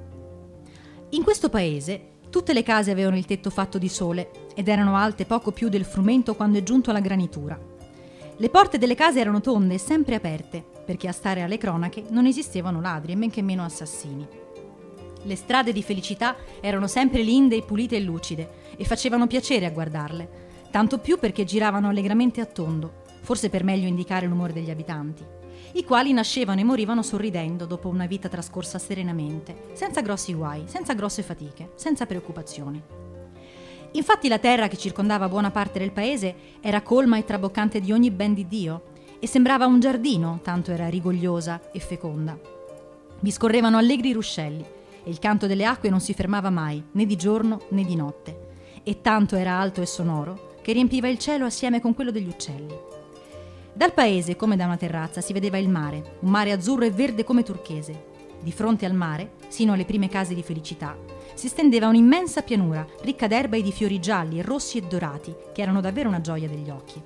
In questo paese tutte le case avevano il tetto fatto di sole ed erano alte poco più del frumento quando è giunto alla granitura. Le porte delle case erano tonde e sempre aperte, perché a stare alle cronache non esistevano ladri e men che meno assassini. Le strade di Felicità erano sempre linde e pulite e lucide e facevano piacere a guardarle, tanto più perché giravano allegramente a tondo, forse per meglio indicare l'umore degli abitanti, i quali nascevano e morivano sorridendo dopo una vita trascorsa serenamente, senza grossi guai, senza grosse fatiche, senza preoccupazioni. Infatti la terra che circondava buona parte del paese era colma e traboccante di ogni ben di Dio e sembrava un giardino, tanto era rigogliosa e feconda. Vi scorrevano allegri ruscelli e il canto delle acque non si fermava mai, né di giorno né di notte, e tanto era alto e sonoro che riempiva il cielo assieme con quello degli uccelli. Dal paese, come da una terrazza, si vedeva il mare, un mare azzurro e verde come turchese. Di fronte al mare, sino alle prime case di Felicità, si stendeva un'immensa pianura, ricca d'erba e di fiori gialli, rossi e dorati, che erano davvero una gioia degli occhi.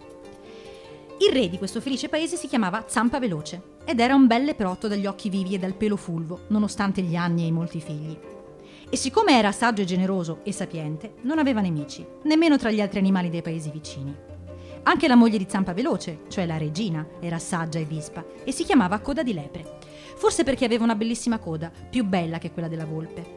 Il re di questo felice paese si chiamava Zampa Veloce ed era un bel leprotto dagli occhi vivi e dal pelo fulvo, nonostante gli anni e i molti figli. E siccome era saggio e generoso e sapiente, non aveva nemici, nemmeno tra gli altri animali dei paesi vicini. Anche la moglie di Zampa Veloce, cioè la regina, era saggia e vispa e si chiamava Coda di Lepre, forse perché aveva una bellissima coda, più bella che quella della volpe.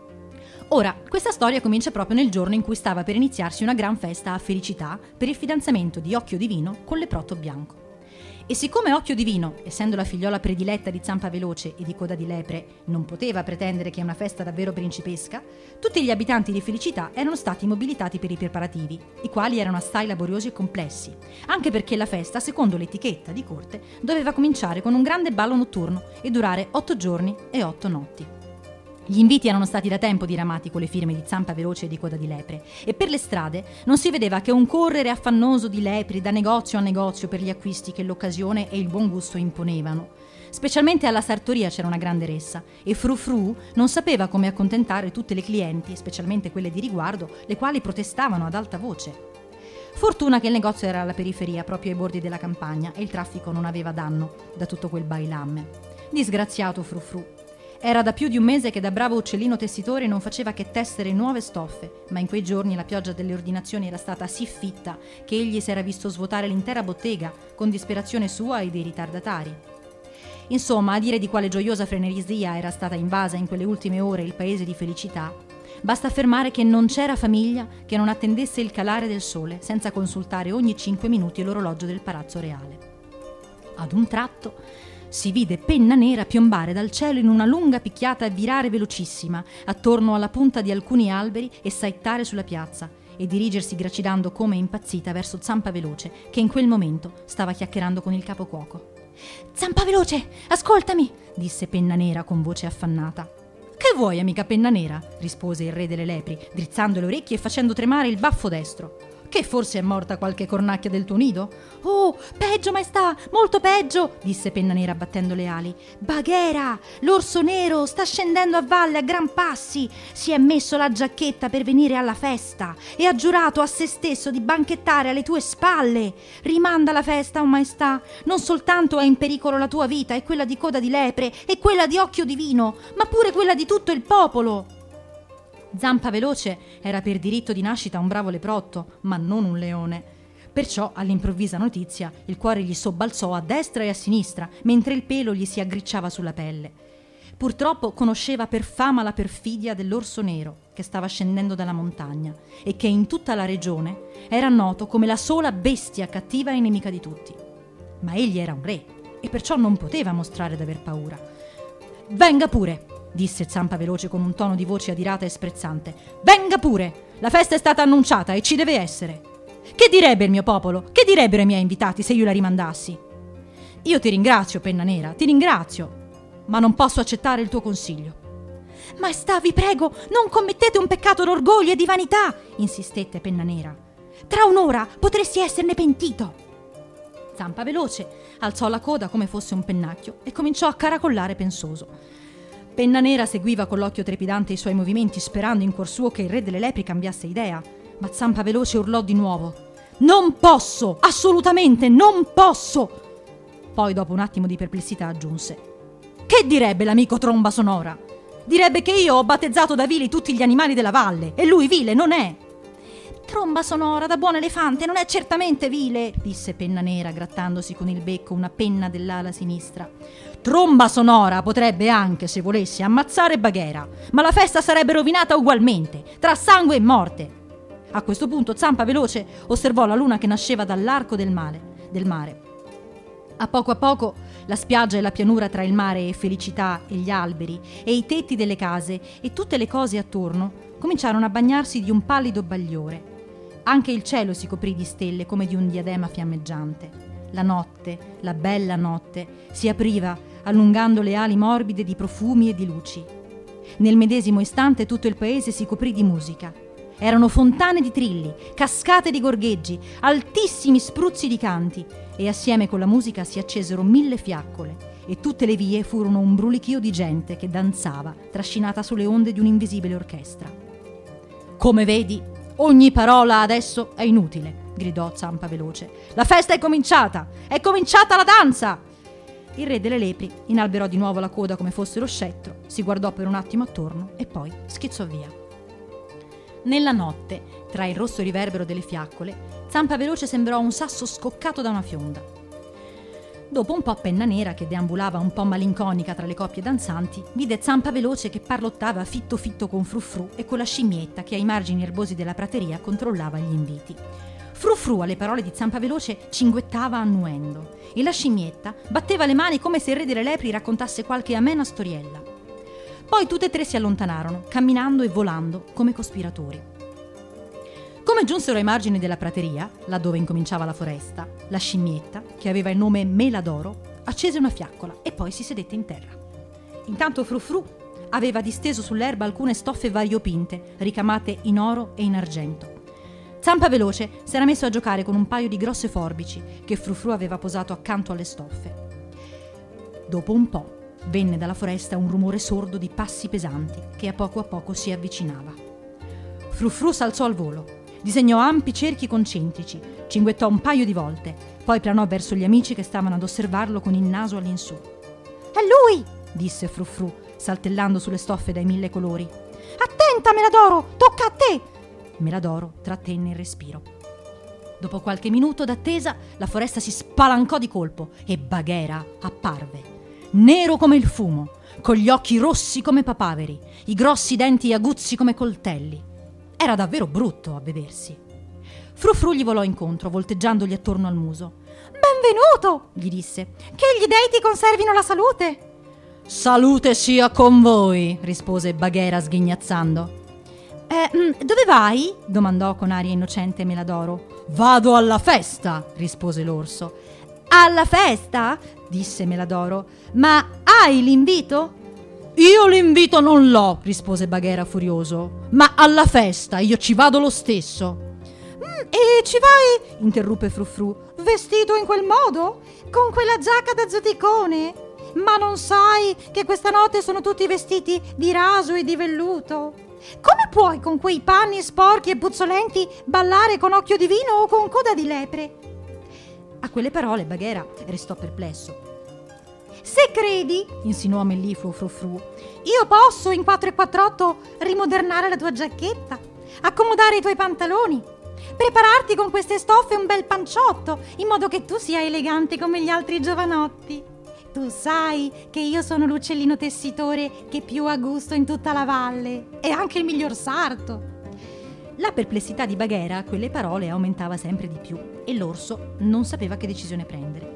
Ora, questa storia comincia proprio nel giorno in cui stava per iniziarsi una gran festa a Felicità per il fidanzamento di Occhio Divino con Leprotto Bianco. E siccome Occhio Divino, essendo la figliola prediletta di Zampa Veloce e di Coda di Lepre, non poteva pretendere che una festa davvero principesca, tutti gli abitanti di Felicità erano stati mobilitati per i preparativi, i quali erano assai laboriosi e complessi, anche perché la festa, secondo l'etichetta di corte, doveva cominciare con un grande ballo notturno e durare otto giorni e otto notti. Gli inviti erano stati da tempo diramati con le firme di Zampa Veloce e di Coda di Lepre e per le strade non si vedeva che un correre affannoso di lepri da negozio a negozio per gli acquisti che l'occasione e il buon gusto imponevano. Specialmente alla sartoria c'era una grande ressa e Fru Fru non sapeva come accontentare tutte le clienti, specialmente quelle di riguardo, le quali protestavano ad alta voce. Fortuna che il negozio era alla periferia, proprio ai bordi della campagna, e il traffico non aveva danno da tutto quel bailamme. Disgraziato Fru Fru. Era da più di un mese che da bravo uccellino tessitore non faceva che tessere nuove stoffe, ma in quei giorni la pioggia delle ordinazioni era stata sì fitta che egli si era visto svuotare l'intera bottega con disperazione sua e dei ritardatari. Insomma, a dire di quale gioiosa frenesia era stata invasa in quelle ultime ore il paese di Felicità, basta affermare che non c'era famiglia che non attendesse il calare del sole senza consultare ogni cinque minuti l'orologio del palazzo reale. Ad un tratto si vide Penna Nera piombare dal cielo in una lunga picchiata e virare velocissima attorno alla punta di alcuni alberi e saettare sulla piazza e dirigersi gracidando come impazzita verso Zampa Veloce, che in quel momento stava chiacchierando con il capocuoco. «Zampa Veloce, ascoltami!» disse Penna Nera con voce affannata. «Che vuoi, amica Penna Nera?» rispose il re delle lepri, drizzando le orecchie e facendo tremare il baffo destro. «Che forse è morta qualche cornacchia del tuo nido?» «Oh, peggio, maestà, molto peggio!» disse Penna Nera battendo le ali. «Baghera, l'orso nero sta scendendo a valle a gran passi, si è messo la giacchetta per venire alla festa e ha giurato a se stesso di banchettare alle tue spalle. Rimanda la festa, oh maestà, non soltanto è in pericolo la tua vita e quella di Coda di Lepre e quella di Occhio Divino, ma pure quella di tutto il popolo!» Zampa Veloce era per diritto di nascita un bravo leprotto, ma non un leone. Perciò, all'improvvisa notizia, il cuore gli sobbalzò a destra e a sinistra, mentre il pelo gli si aggricciava sulla pelle. Purtroppo conosceva per fama la perfidia dell'orso nero, che stava scendendo dalla montagna, e che in tutta la regione era noto come la sola bestia cattiva e nemica di tutti. Ma egli era un re, e perciò non poteva mostrare d'aver paura. «Venga pure!» disse Zampa Veloce con un tono di voce adirata e sprezzante. «Venga pure! La festa è stata annunciata e ci deve essere! Che direbbe il mio popolo? Che direbbero i miei invitati se io la rimandassi? Io ti ringrazio, Penna Nera, ti ringrazio, ma non posso accettare il tuo consiglio». «Maestà, vi prego, non commettete un peccato d'orgoglio e di vanità!» insistette Penna Nera. «Tra un'ora potresti esserne pentito!» Zampa Veloce alzò la coda come fosse un pennacchio e cominciò a caracollare pensoso. Penna Nera seguiva con l'occhio trepidante i suoi movimenti, sperando in cuor suo che il re delle lepri cambiasse idea, ma Zampa Veloce urlò di nuovo. Non posso, assolutamente non posso. Poi, dopo un attimo di perplessità, aggiunse: che direbbe l'amico Tromba Sonora? Direbbe che io ho battezzato da vili tutti gli animali della valle e lui vile non è. Tromba Sonora da buon elefante non è certamente vile, disse Penna Nera grattandosi con il becco una penna dell'ala sinistra. Tromba Sonora potrebbe anche, se volesse, ammazzare Baghera, ma la festa sarebbe rovinata ugualmente, tra sangue e morte. A questo punto Zampa Veloce osservò la luna che nasceva dall'arco del mare, del mare. A poco a poco la spiaggia e la pianura tra il mare e Felicità e gli alberi e i tetti delle case e tutte le cose attorno cominciarono a bagnarsi di un pallido bagliore. Anche il cielo si coprì di stelle come di un diadema fiammeggiante. La notte, la bella notte, si apriva allungando le ali morbide di profumi e di luci. Nel medesimo istante tutto il paese si coprì di musica. Erano fontane di trilli, cascate di gorgheggi, altissimi spruzzi di canti e assieme con la musica si accesero mille fiaccole e tutte le vie furono un brulichio di gente che danzava, trascinata sulle onde di un'invisibile orchestra. Come vedi, ogni parola adesso è inutile, gridò Zampa Veloce. La festa è cominciata! È cominciata la danza! Il re delle lepri inalberò di nuovo la coda come fosse lo scettro, si guardò per un attimo attorno e poi schizzò via. Nella notte, tra il rosso riverbero delle fiaccole, Zampa Veloce sembrò un sasso scoccato da una fionda. Dopo un po' Penna Nera, che deambulava un po' malinconica tra le coppie danzanti, vide Zampa Veloce che parlottava fitto fitto con Frufru e con la scimmietta che ai margini erbosi della prateria controllava gli inviti. Frufru alle parole di Zampa Veloce cinguettava annuendo e la scimmietta batteva le mani come se il re delle lepri raccontasse qualche amena storiella. Poi tutte e tre si allontanarono, camminando e volando come cospiratori. Come giunsero ai margini della prateria, laddove incominciava la foresta, la scimmietta, che aveva il nome Meladoro, accese una fiaccola e poi si sedette in terra. Intanto Frufru aveva disteso sull'erba alcune stoffe variopinte, ricamate in oro e in argento. Zampa Veloce s'era messo a giocare con un paio di grosse forbici che Frufru aveva posato accanto alle stoffe. Dopo un po' venne dalla foresta un rumore sordo di passi pesanti che a poco a poco si avvicinava. Frufru s'alzò al volo, disegnò ampi cerchi concentrici, cinguettò un paio di volte, poi planò verso gli amici che stavano ad osservarlo con il naso all'insù. È lui! disse Frufru, saltellando sulle stoffe dai mille colori. Attenta, Meladoro! Tocca a te! Meladoro trattenne il respiro. Dopo qualche minuto d'attesa, la foresta si spalancò di colpo e Baghera apparve. Nero come il fumo, con gli occhi rossi come papaveri, i grossi denti aguzzi come coltelli. Era davvero brutto a vedersi. Frufru gli volò incontro, volteggiandogli attorno al muso. Benvenuto, gli disse. Che gli dei ti conservino la salute. Salute sia con voi, rispose Baghera sghignazzando. Eh, dove vai? domandò con aria innocente Meladoro. Vado alla festa, rispose l'orso. Alla festa? disse Meladoro. Ma hai l'invito? Io l'invito non l'ho, rispose Baghera furioso. Ma alla festa io ci vado lo stesso. Mm, e ci vai? interruppe Frufru. Vestito in quel modo? Con quella giacca da zoticone? Ma non sai che questa notte sono tutti vestiti di raso e di velluto? Come puoi con quei panni sporchi e puzzolenti ballare con occhio di vino o con coda di lepre? A quelle parole Baghera restò perplesso. Se credi, insinuò mellifluo Frufru, io posso in quattro e quattr'otto rimodernare la tua giacchetta, accomodare i tuoi pantaloni, prepararti con queste stoffe un bel panciotto, in modo che tu sia elegante come gli altri giovanotti. Tu sai che io sono l'uccellino tessitore che più ha gusto in tutta la valle e anche il miglior sarto. La perplessità di Baghera a quelle parole aumentava sempre di più e l'orso non sapeva che decisione prendere.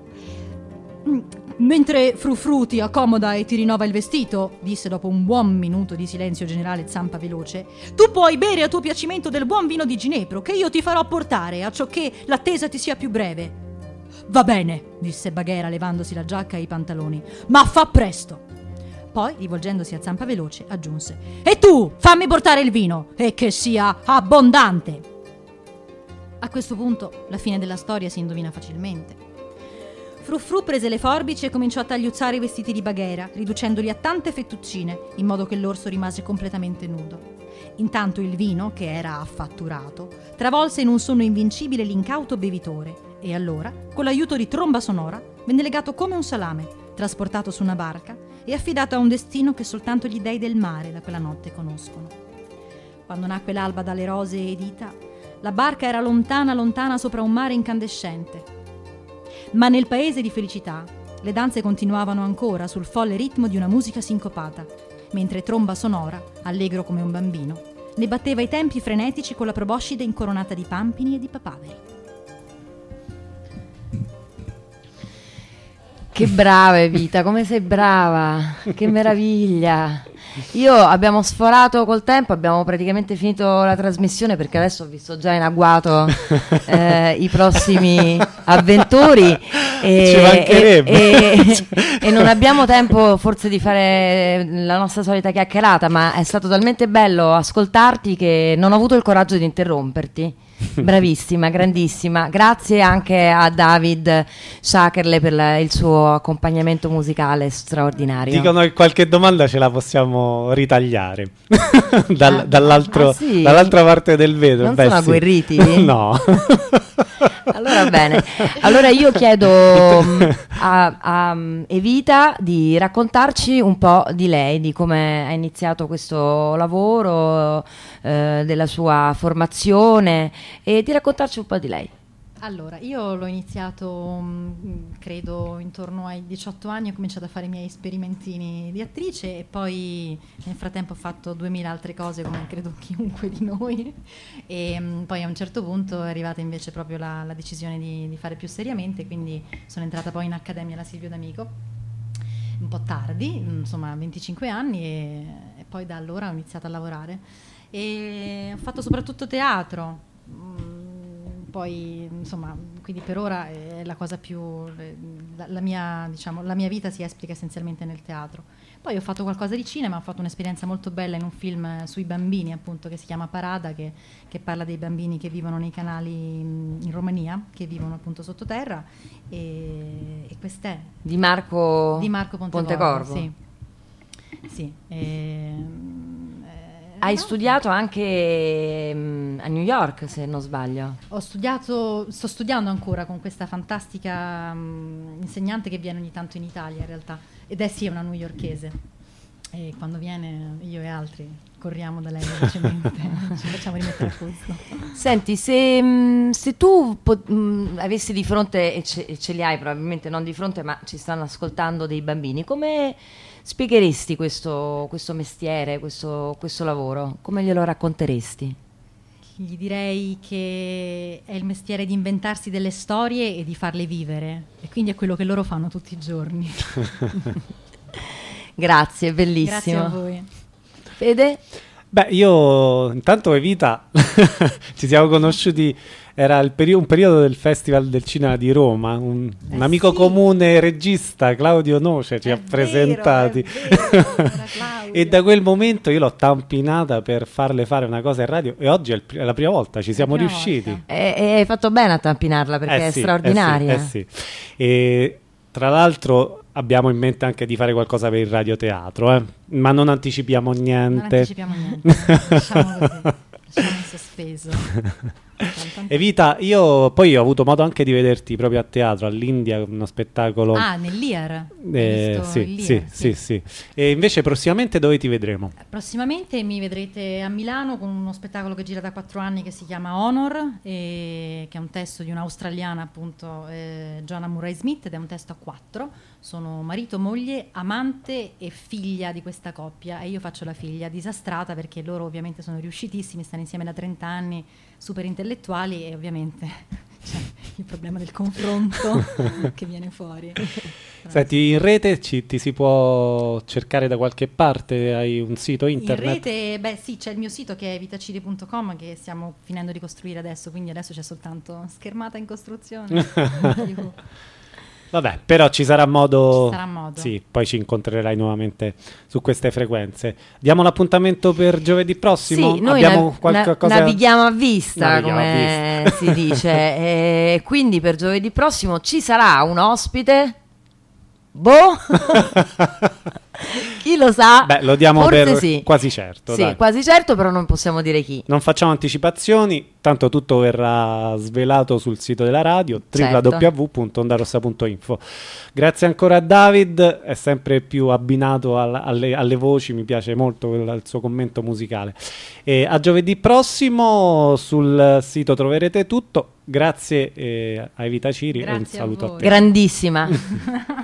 Mentre Frufru ti accomoda e ti rinnova il vestito, disse dopo un buon minuto di silenzio generale Zampa Veloce, tu puoi bere a tuo piacimento del buon vino di Ginepro che io ti farò portare, acciò che l'attesa ti sia più breve. Va bene, disse Baghera levandosi la giacca e i pantaloni, ma fa presto. Poi, rivolgendosi a Zampa Veloce, aggiunse: e tu, fammi portare il vino, e che sia abbondante. A questo punto la fine della storia si indovina facilmente. Frufru prese le forbici e cominciò a tagliuzzare i vestiti di Bagheera, riducendoli a tante fettuccine, in modo che l'orso rimase completamente nudo. Intanto il vino, che era affatturato, travolse in un sonno invincibile l'incauto bevitore e allora, con l'aiuto di Tromba Sonora, venne legato come un salame, trasportato su una barca e affidato a un destino che soltanto gli dei del mare da quella notte conoscono. Quando nacque l'alba dalle rose e dita, la barca era lontana lontana sopra un mare incandescente. Ma nel paese di felicità le danze continuavano ancora sul folle ritmo di una musica sincopata, mentre Tromba Sonora, allegro come un bambino, ne batteva i tempi frenetici con la proboscide incoronata di pampini e di papaveri. Che brava Evita, come sei brava, che meraviglia. Io abbiamo sforato col tempo, abbiamo praticamente finito la trasmissione perché adesso ho visto già in agguato eh, i prossimi avventori e, Ci mancherebbe. e, e, e non abbiamo tempo forse di fare la nostra solita chiacchierata, ma è stato talmente bello ascoltarti che non ho avuto il coraggio di interromperti. Bravissima, grandissima. Grazie anche a David Schakerle per la, il suo accompagnamento musicale straordinario. Dicono che qualche domanda ce la possiamo ritagliare Dal, ah, dall'altro, ah, sì? dall'altra parte del vetro. Non Beh, sono sì. agguerriti? No. Allora bene, allora io chiedo um, a, a um, Evita di raccontarci un po' di lei, di come ha iniziato questo lavoro, eh, della sua formazione e di raccontarci un po' di lei. Allora, io l'ho iniziato, mh, credo, intorno ai diciotto anni, ho cominciato a fare i miei sperimentini di attrice e poi nel frattempo ho fatto duemila altre cose, come credo chiunque di noi, e mh, poi a un certo punto è arrivata invece proprio la, la decisione di, di fare più seriamente, quindi sono entrata poi in Accademia alla Silvio D'Amico, un po' tardi, insomma venticinque anni, e, e poi da allora ho iniziato a lavorare e ho fatto soprattutto teatro. Mh, Poi, insomma, quindi per ora è la cosa più, la, la mia, diciamo, la mia vita si esplica essenzialmente nel teatro. Poi ho fatto qualcosa di cinema, ho fatto un'esperienza molto bella in un film sui bambini, appunto, che si chiama Parada, che, che parla dei bambini che vivono nei canali in, in Romania, che vivono appunto sottoterra, e, e quest'è. Di Marco, di Marco Pontecorvo. Pontecorvo. Sì, sì. E, Hai no. studiato anche mh, a New York, se non sbaglio. Ho studiato, sto studiando ancora con questa fantastica um, insegnante che viene ogni tanto in Italia in realtà, ed è sì, è una newyorkese, e quando viene io e altri corriamo da lei velocemente, ci facciamo rimettere a posto. Senti, se, mh, se tu po- mh, avessi di fronte, e ce, e ce li hai probabilmente non di fronte, ma ci stanno ascoltando dei bambini, come spiegheresti questo, questo mestiere, questo, questo lavoro? Come glielo racconteresti? Gli direi che è il mestiere di inventarsi delle storie e di farle vivere, e quindi è quello che loro fanno tutti i giorni. Grazie, bellissimo. Grazie a voi. Fede? Beh, io intanto Evita ci siamo conosciuti, era il peri- un periodo del Festival del Cinema di Roma, un, Eh un amico sì. comune regista, Claudio Noce, ci È ha vero, presentati è vero, era Claudio. e da quel momento io l'ho tampinata per farle fare una cosa in radio e oggi è, il pri- è la prima volta, ci siamo prima riusciti. volta. E, e hai fatto bene a tampinarla perché Eh è sì, straordinaria. Eh sì, eh sì. E tra l'altro abbiamo in mente anche di fare qualcosa per il radioteatro, eh? Ma non anticipiamo Non niente. anticipiamo niente, lasciamo così, lasciamo in sospeso. Evita, io poi ho avuto modo anche di vederti proprio a teatro, all'India, uno spettacolo. Ah, nell'I A R? Hai Eh, visto sì, il sì, L I A R? sì, sì. E invece prossimamente dove ti vedremo? Prossimamente mi vedrete a Milano con uno spettacolo che gira da quattro anni che si chiama Honor, e che è un testo di un'australiana, appunto, eh, Joanna Murray Smith, ed è un testo a quattro. Sono marito, moglie, amante e figlia di questa coppia, e io faccio la figlia disastrata perché loro ovviamente sono riuscitissimi, stanno insieme da trenta anni, super intellettuali, e ovviamente c'è il problema del confronto che viene fuori. Senti, in rete ci, ti si può cercare da qualche parte? Hai un sito internet? In rete, beh sì, c'è il mio sito che è vitacidi punto com, che stiamo finendo di costruire adesso, quindi adesso c'è soltanto schermata in costruzione. Vabbè, però ci sarà modo. Ci sarà modo. Sì, poi ci incontrerai nuovamente su queste frequenze. Diamo l'appuntamento per giovedì prossimo? Sì, noi Abbiamo nav- qualcosa... na- navighiamo a vista, Navighiamo come a si dice. E quindi per giovedì prossimo ci sarà un ospite. Boh, chi lo sa? Beh, lo diamo Forse per sì. quasi certo. Sì, dai. quasi certo, però non possiamo dire chi. Non facciamo anticipazioni, tanto tutto verrà svelato sul sito della radio, Certo. w w w punto ondarossa punto info. Grazie ancora a David, è sempre più abbinato al- alle, alle voci, mi piace molto il, il suo commento musicale. E a giovedì prossimo sul sito troverete tutto. Grazie eh, a Evita Ciri e un Grazie a saluto a voi. te. Grandissima.